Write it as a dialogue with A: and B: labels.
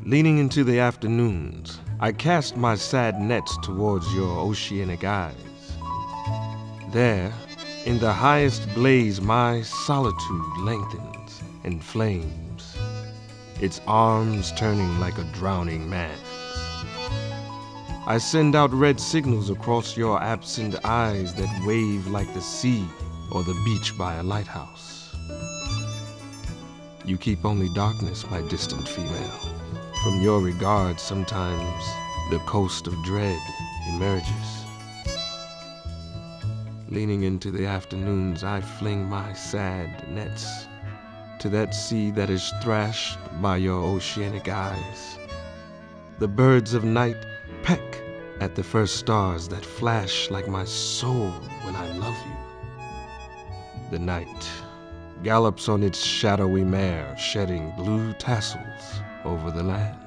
A: Leaning into the afternoons, I cast my sad nets towards your oceanic eyes. There, in the highest blaze, my solitude lengthens and flames, its arms turning like a drowning man's. I send out red signals across your absent eyes that wave like the sea or the beach by a lighthouse. You keep only darkness, my distant female. From your regard, sometimes the coast of dread emerges. Leaning into the afternoons, I fling my sad nets to that sea that is thrashed by your oceanic eyes. The birds of night peck at the first stars that flash like my soul when I love you. The night gallops on its shadowy mare, shedding blue tassels over the land.